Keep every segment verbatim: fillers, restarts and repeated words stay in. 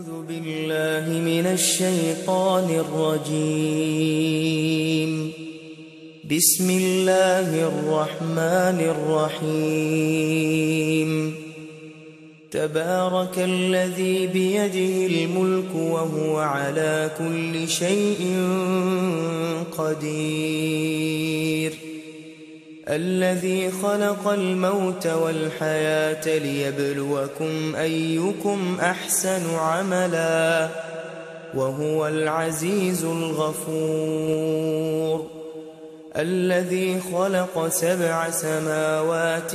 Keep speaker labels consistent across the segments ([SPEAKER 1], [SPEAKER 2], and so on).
[SPEAKER 1] أعوذ بالله من الشيطان الرجيم. بسم الله الرحمن الرحيم. تبارك الذي بيده الملك وهو على كل شيء قدير. الذي خلق الموت والحياة ليبلوكم أيكم أحسن عملا وهو العزيز الغفور. الذي خلق سبع سماوات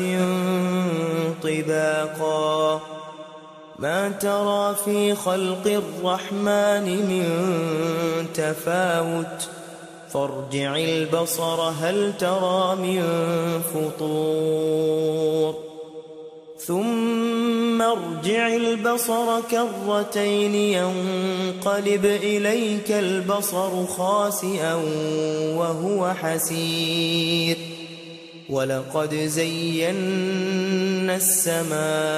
[SPEAKER 1] طباقا ما ترى في خلق الرحمن من تفاوت فارجع البصر هل ترى من فطور ثم ارجع البصر كرتين ينقلب إليك البصر خاسئا وهو حسير. ولقد زينا السماء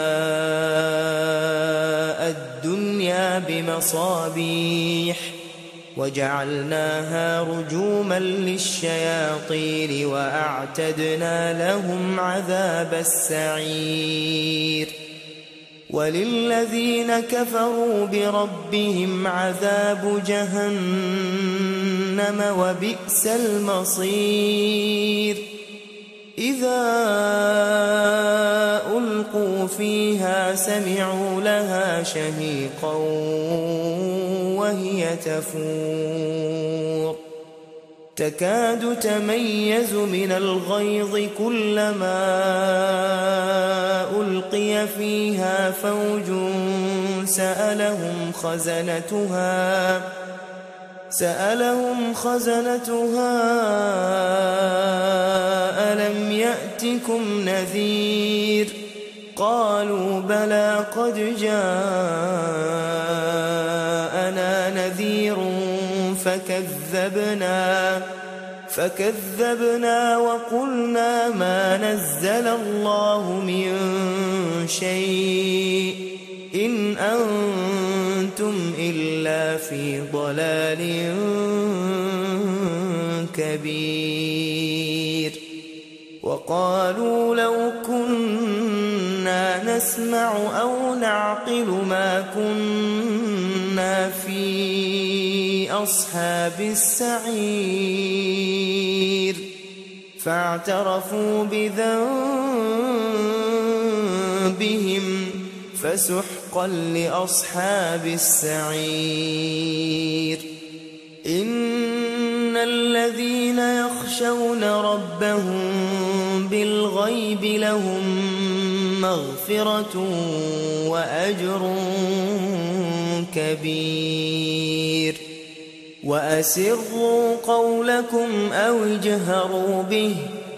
[SPEAKER 1] الدنيا بمصابيح وجعلناها رجوما للشياطين وأعتدنا لهم عذاب السعير. وللذين كفروا بربهم عذاب جهنم وبئس المصير. إذا ألقوا فيها سمعوا لها شهيقا وهي تفور تكاد تميز من الغيظ كلما ألقي فيها فوج سألهم خزنتها سألهم خزنتها ألم يأتكم نذير قالوا بلى قد جاءنا نذير فكذبنا فكذبنا وقلنا ما نزل الله من شيء إن أنتم إلا في ضلال كبير. وقالوا لو كنا نسمع أو نعقل ما كنا في أصحاب السعير فاعترفوا بذنبهم فسحقا لأصحاب السعير. إن الذين يخشون ربهم بالغيب لهم مغفرة وأجر كبير. وأسروا قولكم أو اجهروا به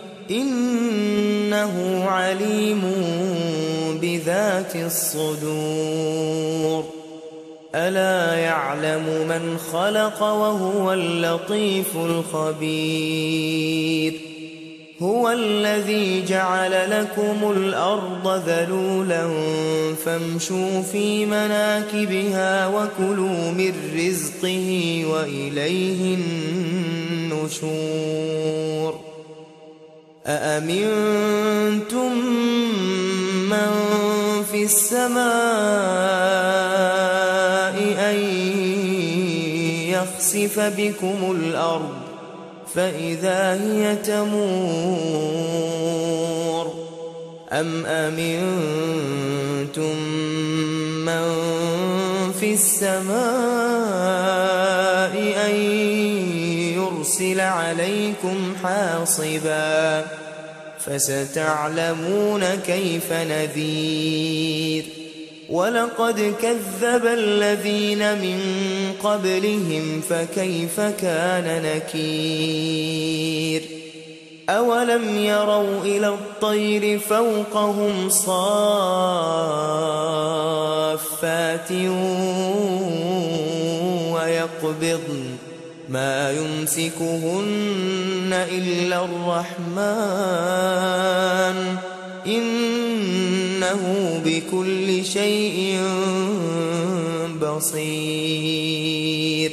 [SPEAKER 1] إنه عليم بذات الصدور. ألا يعلم من خلق وهو اللطيف الخبير. هو الذي جعل لكم الأرض ذلولا فامشوا في مناكبها وكلوا من رزقه وإليه النشور. أأمنتم من في السماء أن يخسف بكم الأرض فإذا هي تمور أم أمنتم من في السماء أن يرسل عليكم حاصبا فستعلمون كيف نذير. ولقد كذب الذين من قبلهم فكيف كان نكير. أولم يروا إلى الطير فوقهم صافات ويقبضن ما يمسكهن إلا الرحمن إنه بكل شيء بصير. بصير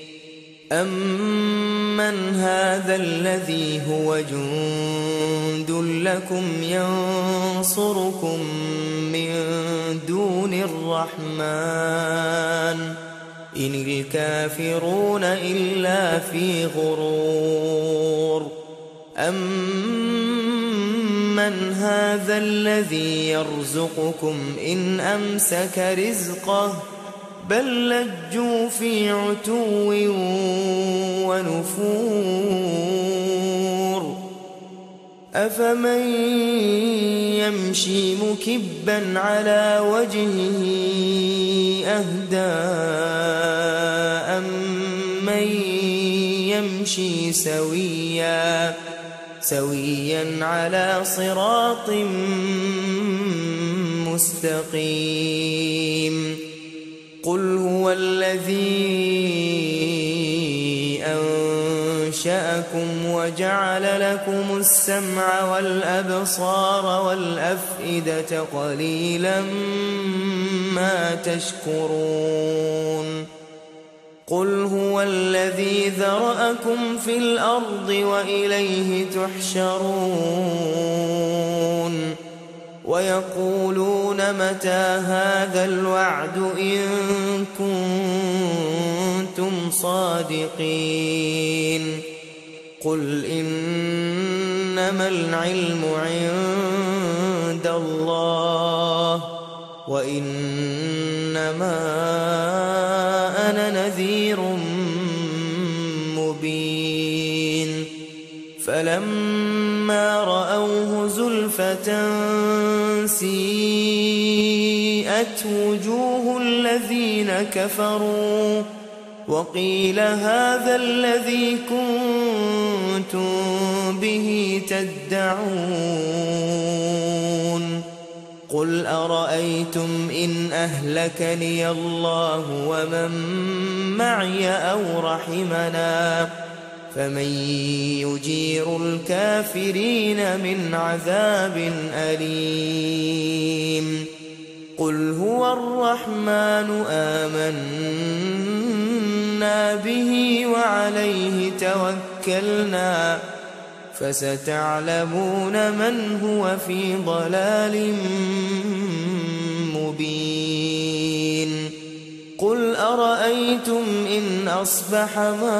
[SPEAKER 1] أمن هذا الذي هو جند لكم ينصركم من دون الرحمن إن الكافرون إلا في غرور أمن هذا الذي يرزقكم إن أمسك رزقه بل لجوا في عتو ونفور أفمن يمشي مكبا على وجهه أهدى أمن يمشي سويا سويا على صراط مستقيم قل هو الذي أنشأكم وجعل لكم السمع والأبصار والأفئدة قليلا ما تشكرون قل هو الذي ذرأكم في الأرض وإليه تحشرون ويقولون متى هذا الوعد إن كنتم صادقين قل إنما العلم عند الله وإنما أنا نذير مبين فلما رأوه زلفة سيئت وجوه الذين كفروا وقيل هذا الذي كنتم به تدعون قل أرأيتم إن أهلكني الله ومن معي أو رحمنا فمن يجير الكافرين من عذاب أليم قل هو الرحمن آمنا به وعليه توكلنا فستعلمون من هو في ضلال مبين قل أرأيتم إن أصبح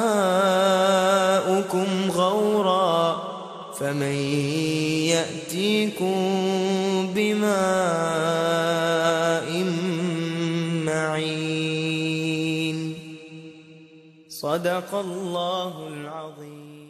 [SPEAKER 1] ماؤكم غورا فمن يأتيكم بماء معين صدق الله العظيم.